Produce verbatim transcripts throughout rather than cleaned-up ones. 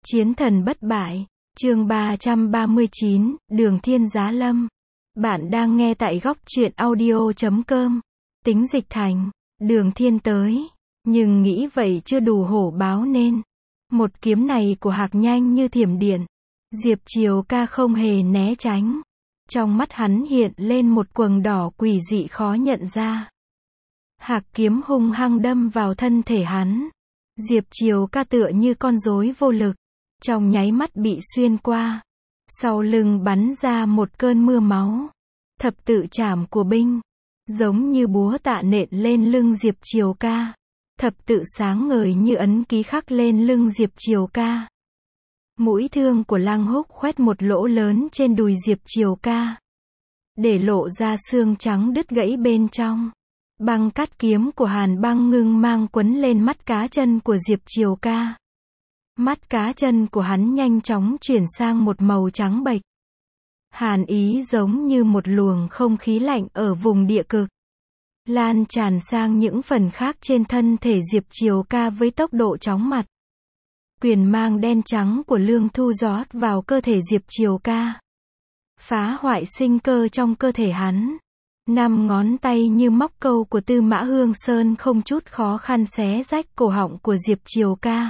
Chiến thần bất bại, chương ba trăm ba mươi chín, Đường Thiên Giá Lâm. Bạn đang nghe tại góc truyện audio chấm com. Tính dịch thành, Đường Thiên tới, nhưng nghĩ vậy chưa đủ hổ báo nên. Một kiếm này của Hạc nhanh như thiểm điện. Diệp Triều Ca không hề né tránh. Trong mắt hắn hiện lên một quầng đỏ quỷ dị khó nhận ra. Hạc kiếm hung hăng đâm vào thân thể hắn. Diệp Triều Ca tựa như con rối vô lực, trong nháy mắt bị xuyên qua. Sau lưng bắn ra một cơn mưa máu. Thập tự trảm của binh, giống như búa tạ nện lên lưng Diệp Triều Ca. Thập tự sáng ngời như ấn ký khắc lên lưng Diệp Triều Ca. Mũi thương của Lăng Húc khoét một lỗ lớn trên đùi Diệp Triều Ca, để lộ ra xương trắng đứt gãy bên trong. Băng cắt kiếm của Hàn Băng Ngưng mang quấn lên mắt cá chân của Diệp Triều Ca. Mắt cá chân của hắn nhanh chóng chuyển sang một màu trắng bệch. Hàn ý giống như một luồng không khí lạnh ở vùng địa cực, lan tràn sang những phần khác trên thân thể Diệp Triều Ca với tốc độ chóng mặt. Quyền mang đen trắng của Lương Thu rót vào cơ thể Diệp Triều Ca, phá hoại sinh cơ trong cơ thể hắn. Năm ngón tay như móc câu của Tư Mã Hương Sơn không chút khó khăn xé rách cổ họng của Diệp Triều Ca.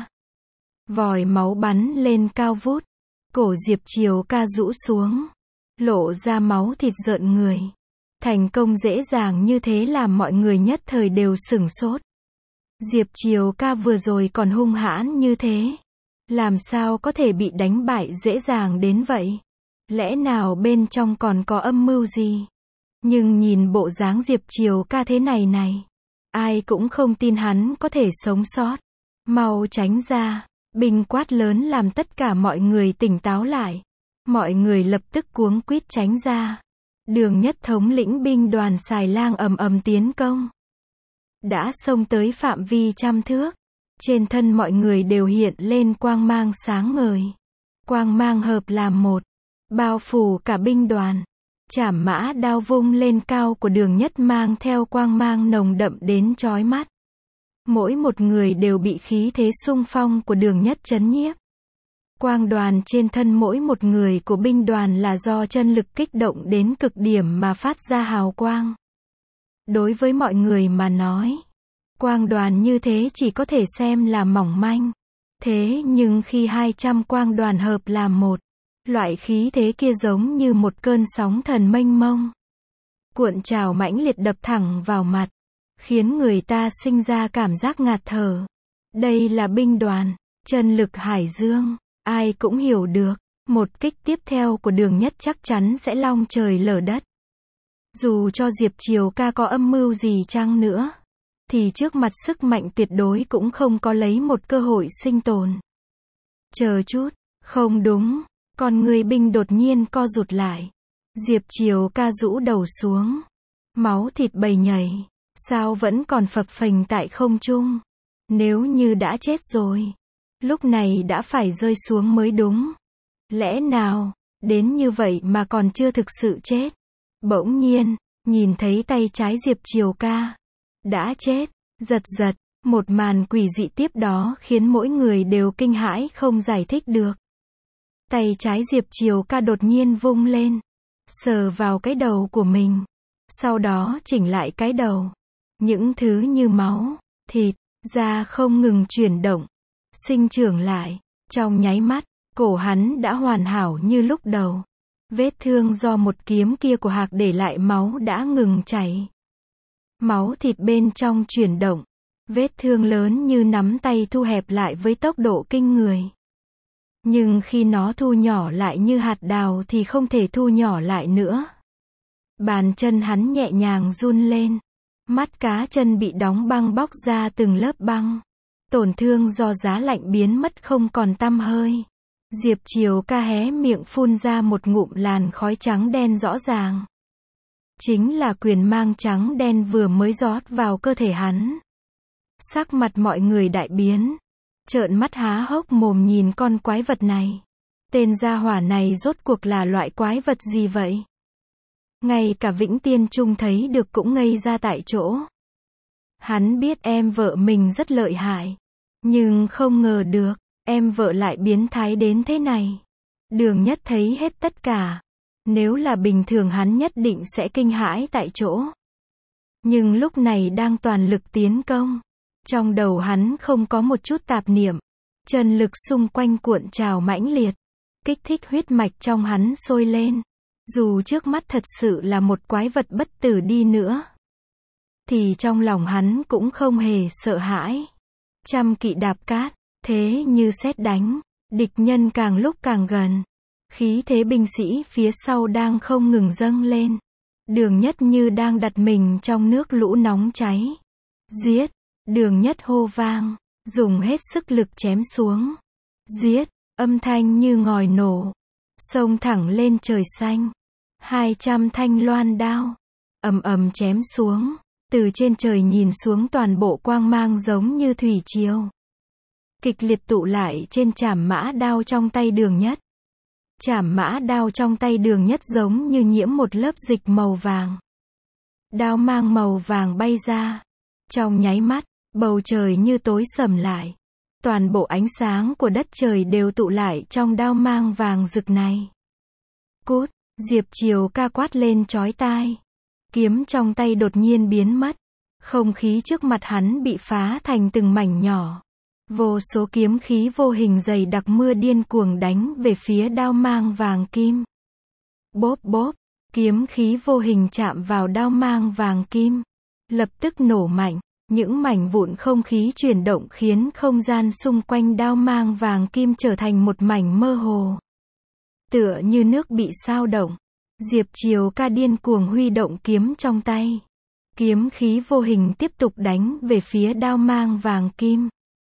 Vòi máu bắn lên cao vút. Cổ Diệp Triều Ca rũ xuống, lộ ra máu thịt rợn người. Thành công dễ dàng như thế làm mọi người nhất thời đều sửng sốt. Diệp Triều Ca vừa rồi còn hung hãn như thế, làm sao có thể bị đánh bại dễ dàng đến vậy? Lẽ nào bên trong còn có âm mưu gì? Nhưng nhìn bộ dáng Diệp Triều Ca thế này này, ai cũng không tin hắn có thể sống sót. Mau tránh ra! Binh quát lớn làm tất cả mọi người tỉnh táo lại. Mọi người lập tức cuống quýt tránh ra. Đường Nhất thống lĩnh binh đoàn Xài Lang ầm ầm tiến công, đã xông tới phạm vi trăm thước. Trên thân mọi người đều hiện lên quang mang sáng ngời. Quang mang hợp làm một, bao phủ cả binh đoàn. Trảm mã đao vung lên cao của Đường Nhất mang theo quang mang nồng đậm đến chói mắt. Mỗi một người đều bị khí thế xung phong của Đường Nhất chấn nhiếp. Quang đoàn trên thân mỗi một người của binh đoàn là do chân lực kích động đến cực điểm mà phát ra hào quang. Đối với mọi người mà nói, quang đoàn như thế chỉ có thể xem là mỏng manh. Thế nhưng khi hai trăm quang đoàn hợp làm một, loại khí thế kia giống như một cơn sóng thần mênh mông, cuộn trào mãnh liệt đập thẳng vào mặt, khiến người ta sinh ra cảm giác ngạt thở. Đây là binh đoàn, chân lực hải dương, ai cũng hiểu được, một kích tiếp theo của Đường Nhất chắc chắn sẽ long trời lở đất. Dù cho Diệp Triều Ca có âm mưu gì chăng nữa, thì trước mặt sức mạnh tuyệt đối cũng không có lấy một cơ hội sinh tồn. Chờ chút, không đúng, con người binh đột nhiên co rụt lại. Diệp Triều Ca rũ đầu xuống, máu thịt bầy nhảy. Sao vẫn còn phập phềnh tại không trung? Nếu như đã chết rồi, lúc này đã phải rơi xuống mới đúng. Lẽ nào, đến như vậy mà còn chưa thực sự chết? Bỗng nhiên, nhìn thấy tay trái Diệp Triều Ca đã chết, giật giật, một màn quỷ dị tiếp đó khiến mỗi người đều kinh hãi không giải thích được. Tay trái Diệp Triều Ca đột nhiên vung lên, sờ vào cái đầu của mình, sau đó chỉnh lại cái đầu. Những thứ như máu, thịt, da không ngừng chuyển động, sinh trưởng lại. Trong nháy mắt, cổ hắn đã hoàn hảo như lúc đầu. Vết thương do một kiếm kia của Hạc để lại máu đã ngừng chảy. Máu thịt bên trong chuyển động. Vết thương lớn như nắm tay thu hẹp lại với tốc độ kinh người. Nhưng khi nó thu nhỏ lại như hạt đào thì không thể thu nhỏ lại nữa. Bàn chân hắn nhẹ nhàng run lên. Mắt cá chân bị đóng băng bóc ra từng lớp băng. Tổn thương do giá lạnh biến mất không còn tăm hơi. Diệp Triều Ca hé miệng phun ra một ngụm làn khói trắng đen rõ ràng. Chính là quyền mang trắng đen vừa mới rót vào cơ thể hắn. Sắc mặt mọi người đại biến. Trợn mắt há hốc mồm nhìn con quái vật này. Tên gia hỏa này rốt cuộc là loại quái vật gì vậy? Ngay cả Vĩnh Tiên Trung thấy được cũng ngây ra tại chỗ. Hắn biết em vợ mình rất lợi hại, nhưng không ngờ được, em vợ lại biến thái đến thế này. Đường Nhất thấy hết tất cả. Nếu là bình thường hắn nhất định sẽ kinh hãi tại chỗ. Nhưng lúc này đang toàn lực tiến công. Trong đầu hắn không có một chút tạp niệm. Chân lực xung quanh cuộn trào mãnh liệt. Kích thích huyết mạch trong hắn sôi lên. Dù trước mắt thật sự là một quái vật bất tử đi nữa. Thì trong lòng hắn cũng không hề sợ hãi. Trăm kỵ đạp cát, thế như sét đánh. Địch nhân càng lúc càng gần. Khí thế binh sĩ phía sau đang không ngừng dâng lên. Đường Nhất như đang đặt mình trong nước lũ nóng cháy. Giết! Đường Nhất hô vang, dùng hết sức lực chém xuống. Giết! Âm thanh như ngòi nổ. Xông thẳng lên trời xanh. Hai trăm thanh loan đao. Ầm ầm chém xuống. Từ trên trời nhìn xuống toàn bộ quang mang giống như thủy triều. Kịch liệt tụ lại trên trảm mã đao trong tay Đường Nhất. Trảm mã đao trong tay Đường Nhất giống như nhiễm một lớp dịch màu vàng. Đao mang màu vàng bay ra. Trong nháy mắt, bầu trời như tối sầm lại. Toàn bộ ánh sáng của đất trời đều tụ lại trong đao mang vàng rực này. Cút! Diệp Triều ca quát lên chói tai. Kiếm trong tay đột nhiên biến mất. Không khí trước mặt hắn bị phá thành từng mảnh nhỏ. Vô số kiếm khí vô hình dày đặc mưa điên cuồng đánh về phía đao mang vàng kim. Bốp bốp, kiếm khí vô hình chạm vào đao mang vàng kim. Lập tức nổ mạnh, những mảnh vụn không khí chuyển động khiến không gian xung quanh đao mang vàng kim trở thành một mảnh mơ hồ. Tựa như nước bị xao động. Diệp Triều ca điên cuồng huy động kiếm trong tay. Kiếm khí vô hình tiếp tục đánh về phía đao mang vàng kim.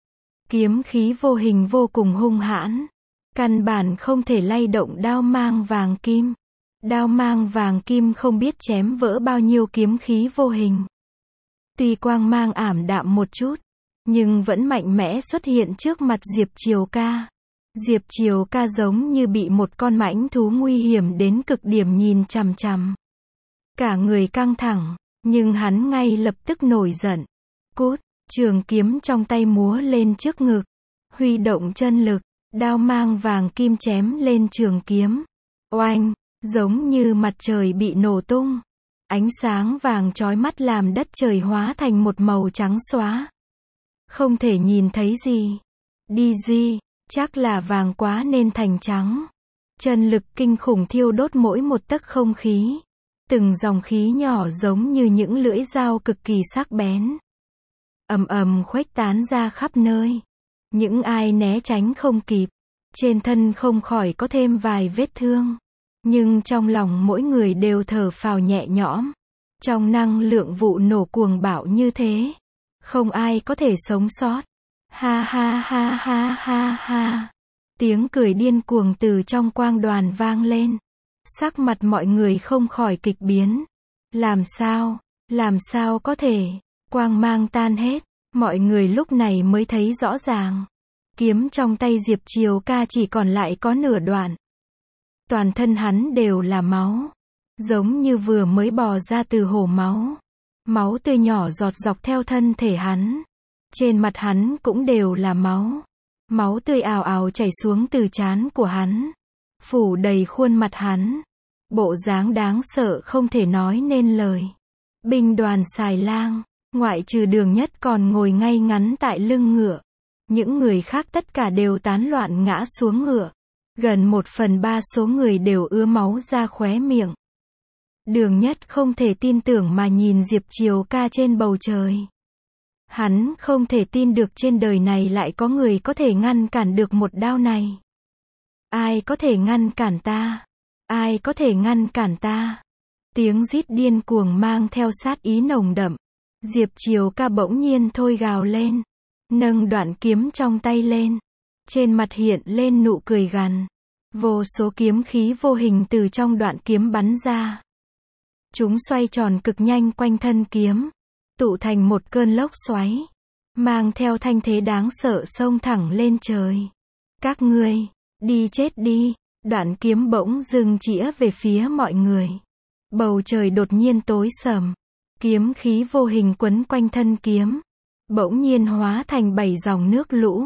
Kiếm khí vô hình vô cùng hung hãn. Căn bản không thể lay động đao mang vàng kim. Đao mang vàng kim không biết chém vỡ bao nhiêu kiếm khí vô hình. Tuy quang mang ảm đạm một chút, nhưng vẫn mạnh mẽ xuất hiện trước mặt Diệp Triều ca. Diệp Triều ca giống như bị một con mãnh thú nguy hiểm đến cực điểm nhìn chằm chằm. Cả người căng thẳng, nhưng hắn ngay lập tức nổi giận. Cút! Trường kiếm trong tay múa lên trước ngực. Huy động chân lực, đao mang vàng kim chém lên trường kiếm. Oanh! Giống như mặt trời bị nổ tung. Ánh sáng vàng chói mắt làm đất trời hóa thành một màu trắng xóa. Không thể nhìn thấy gì. Đi gì, chắc là vàng quá nên thành trắng. Chân lực kinh khủng thiêu đốt mỗi một tấc không khí. Từng dòng khí nhỏ giống như những lưỡi dao cực kỳ sắc bén. Ầm ầm khuếch tán ra khắp nơi. Những ai né tránh không kịp. Trên thân không khỏi có thêm vài vết thương. Nhưng trong lòng mỗi người đều thở phào nhẹ nhõm. Trong năng lượng vụ nổ cuồng bạo như thế, không ai có thể sống sót. Ha ha ha ha ha ha. Tiếng cười điên cuồng từ trong quang đoàn vang lên. Sắc mặt mọi người không khỏi kịch biến. Làm sao? Làm sao có thể? Quang mang tan hết. Mọi người lúc này mới thấy rõ ràng. Kiếm trong tay Diệp Triều ca chỉ còn lại có nửa đoạn. Toàn thân hắn đều là máu. Giống như vừa mới bò ra từ hồ máu. Máu tươi nhỏ giọt dọc theo thân thể hắn. Trên mặt hắn cũng đều là máu. Máu tươi ào ào chảy xuống từ trán của hắn. Phủ đầy khuôn mặt hắn. Bộ dáng đáng sợ không thể nói nên lời. Binh đoàn xài lang, ngoại trừ Đường Nhất còn ngồi ngay ngắn tại lưng ngựa. Những người khác tất cả đều tán loạn ngã xuống ngựa. Gần một phần ba số người đều ứa máu ra khóe miệng. Đường Nhất không thể tin tưởng mà nhìn Diệp Triều ca trên bầu trời. Hắn không thể tin được trên đời này lại có người có thể ngăn cản được một đao này. Ai có thể ngăn cản ta? Ai có thể ngăn cản ta? Tiếng rít điên cuồng mang theo sát ý nồng đậm. Diệp Triều ca bỗng nhiên thôi gào lên. Nâng đoạn kiếm trong tay lên. Trên mặt hiện lên nụ cười gằn. Vô số kiếm khí vô hình từ trong đoạn kiếm bắn ra. Chúng xoay tròn cực nhanh quanh thân kiếm. Tụ thành một cơn lốc xoáy. Mang theo thanh thế đáng sợ xông thẳng lên trời. Các ngươi, đi chết đi. Đoạn kiếm bỗng dưng chĩa về phía mọi người. Bầu trời đột nhiên tối sầm. Kiếm khí vô hình quấn quanh thân kiếm. Bỗng nhiên hóa thành bảy dòng nước lũ.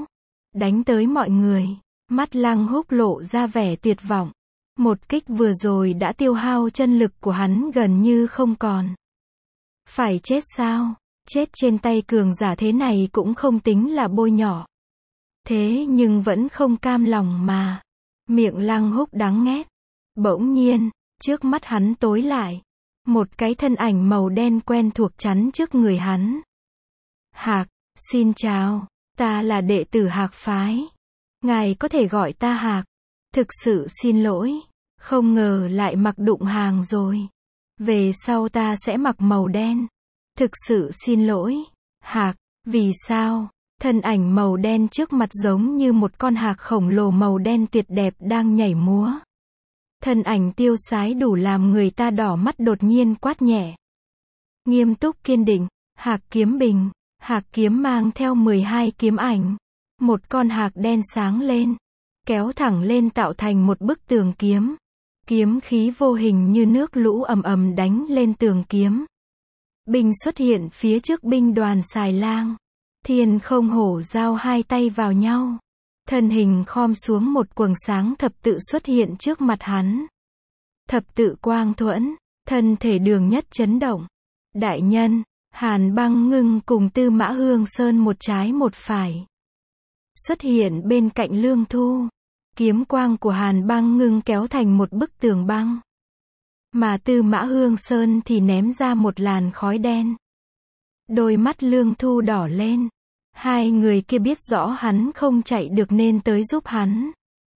đánh tới mọi người. Mắt Lăng Húc lộ ra vẻ tuyệt vọng. Một kích vừa rồi đã tiêu hao chân lực của hắn gần như không còn. Phải chết sao? Chết trên tay cường giả thế này cũng không tính là bôi nhỏ. Thế nhưng vẫn không cam lòng mà. Miệng Lăng Húc đắng nghét. Bỗng nhiên, trước mắt hắn tối lại. Một cái thân ảnh màu đen quen thuộc chắn trước người hắn. Hạc, xin chào, ta là đệ tử Hạc phái. Ngài có thể gọi ta Hạc. Thực sự xin lỗi, không ngờ lại mặc đụng hàng rồi. Về sau ta sẽ mặc màu đen. Thực sự xin lỗi, Hạc, vì sao? Thân ảnh màu đen trước mặt giống như một con hạc khổng lồ màu đen tuyệt đẹp đang nhảy múa. Thân ảnh tiêu sái đủ làm người ta đỏ mắt đột nhiên quát nhẹ. Nghiêm túc kiên định, Hạc kiếm bình. Hạc kiếm mang theo mười hai kiếm ảnh. Một con hạc đen sáng lên, kéo thẳng lên tạo thành một bức tường kiếm. Kiếm khí vô hình như nước lũ ầm ầm đánh lên tường kiếm. Binh xuất hiện phía trước binh đoàn xài lang. Thiên không hổ giao hai tay vào nhau. Thân hình khom xuống một quầng sáng thập tự xuất hiện trước mặt hắn. Thập tự quang thuẫn, thân thể Đường Nhất chấn động. Đại nhân, Hàn Băng Ngưng cùng Tư Mã Hương Sơn một trái một phải. Xuất hiện bên cạnh Lương Thu. Kiếm quang của Hàn Băng Ngưng kéo thành một bức tường băng. Mà Tư Mã Hương Sơn thì ném ra một làn khói đen. Đôi mắt Lương Thu đỏ lên. Hai người kia biết rõ hắn không chạy được nên tới giúp hắn.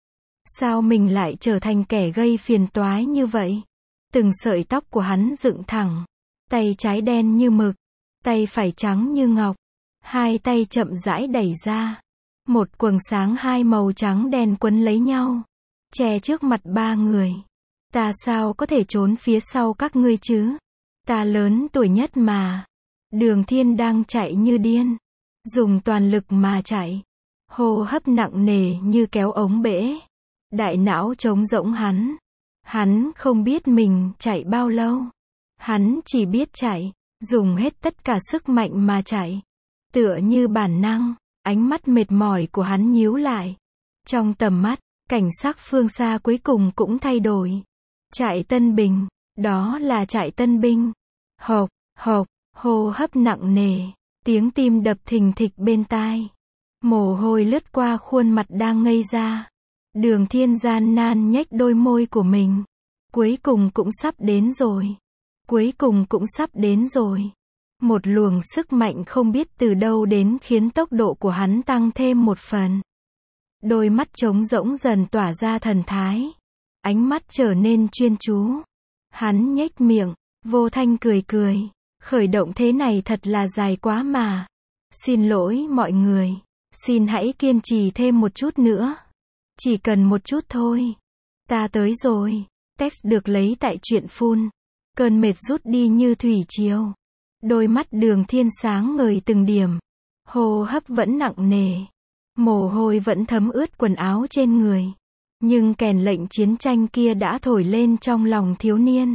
Sao mình lại trở thành kẻ gây phiền toái như vậy? Từng sợi tóc của hắn dựng thẳng. Tay trái đen như mực. Tay phải trắng như ngọc. Hai tay chậm rãi đẩy ra. Một quầng sáng hai màu trắng đen quấn lấy nhau. Che trước mặt ba người. Ta sao có thể trốn phía sau các ngươi chứ? Ta lớn tuổi nhất mà. Đường Thiên đang chạy như điên. Dùng toàn lực mà chạy. Hô hấp nặng nề như kéo ống bể. Đại não trống rỗng hắn. Hắn không biết mình chạy bao lâu. Hắn chỉ biết chạy. Dùng hết tất cả sức mạnh mà chạy. Tựa như bản năng. Ánh mắt mệt mỏi của hắn nhíu lại. Trong tầm mắt, cảnh sắc phương xa cuối cùng cũng thay đổi. Trại Tân Bình. Đó là trại Tân Binh. Hộc, hộc, hô hấp nặng nề. Tiếng tim đập thình thịch bên tai. Mồ hôi lướt qua khuôn mặt đang ngây ra. Đường Thiên gian nan nhếch đôi môi của mình. Cuối cùng cũng sắp đến rồi. Cuối cùng cũng sắp đến rồi. Một luồng sức mạnh không biết từ đâu đến khiến tốc độ của hắn tăng thêm một phần. Đôi mắt trống rỗng dần tỏa ra thần thái. Ánh mắt trở nên chuyên chú. Hắn nhếch miệng, vô thanh cười cười. Khởi động thế này thật là dài quá mà. Xin lỗi mọi người. Xin hãy kiên trì thêm một chút nữa. Chỉ cần một chút thôi. Ta tới rồi. Text được lấy tại truyện phun. Cơn mệt rút đi như thủy triều. Đôi mắt Đường Thiên sáng ngời từng điểm. Hô hấp vẫn nặng nề. Mồ hôi vẫn thấm ướt quần áo trên người. Nhưng kèn lệnh chiến tranh kia đã thổi lên trong lòng thiếu niên.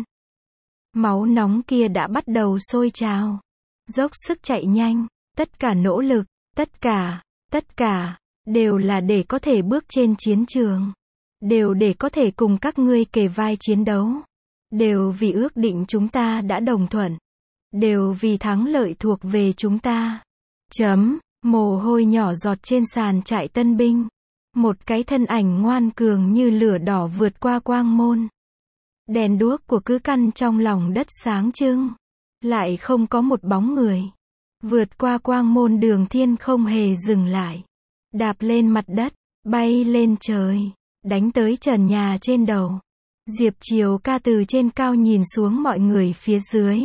Máu nóng kia đã bắt đầu sôi trào. Dốc sức chạy nhanh. Tất cả nỗ lực, tất cả, tất cả, đều là để có thể bước trên chiến trường. Đều để có thể cùng các ngươi kề vai chiến đấu. Đều vì ước định chúng ta đã đồng thuận. Đều vì thắng lợi thuộc về chúng ta. Chấm, mồ hôi nhỏ giọt trên sàn trại Tân Binh. Một cái thân ảnh ngoan cường như lửa đỏ vượt qua quang môn. Đèn đuốc của cứ căn trong lòng đất sáng trưng. Lại không có một bóng người. Vượt qua quang môn Đường Thiên không hề dừng lại. Đạp lên mặt đất, bay lên trời, đánh tới trần nhà trên đầu. Diệp Triều Ca từ trên cao nhìn xuống mọi người phía dưới.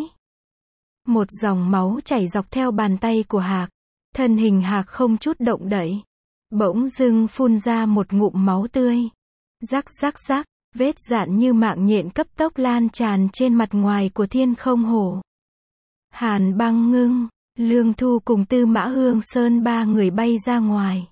Một dòng máu chảy dọc theo bàn tay của Hạc. Thân hình Hạc không chút động đậy. Bỗng dưng phun ra một ngụm máu tươi. Rắc rắc rắc, vết rạn như mạng nhện cấp tốc lan tràn trên mặt ngoài của Thiên Không Hổ. Hàn Băng Ngưng, Lương Thu cùng Tư Mã Hương Sơn ba người bay ra ngoài.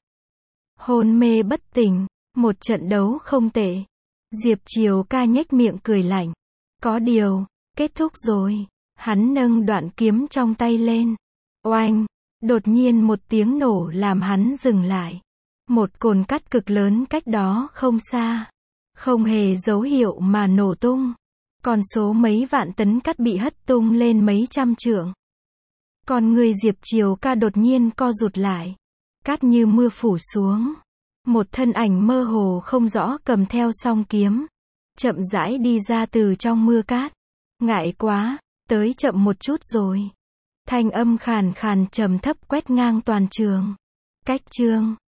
Hôn mê bất tỉnh, một trận đấu không tệ. Diệp Triều Ca nhếch miệng cười lạnh. Có điều, kết thúc rồi. Hắn nâng đoạn kiếm trong tay lên. Oanh! Đột nhiên một tiếng nổ làm hắn dừng lại. Một cồn cát cực lớn cách đó không xa. Không hề dấu hiệu mà nổ tung. Con số mấy vạn tấn cát bị hất tung lên mấy trăm trượng. Con người Diệp Triều Ca đột nhiên co rụt lại. Cát như mưa phủ xuống. Một thân ảnh mơ hồ không rõ cầm theo song kiếm. Chậm rãi đi ra từ trong mưa cát. Ngại quá, tới chậm một chút rồi. Thanh âm khàn khàn trầm thấp quét ngang toàn trường. Cách chương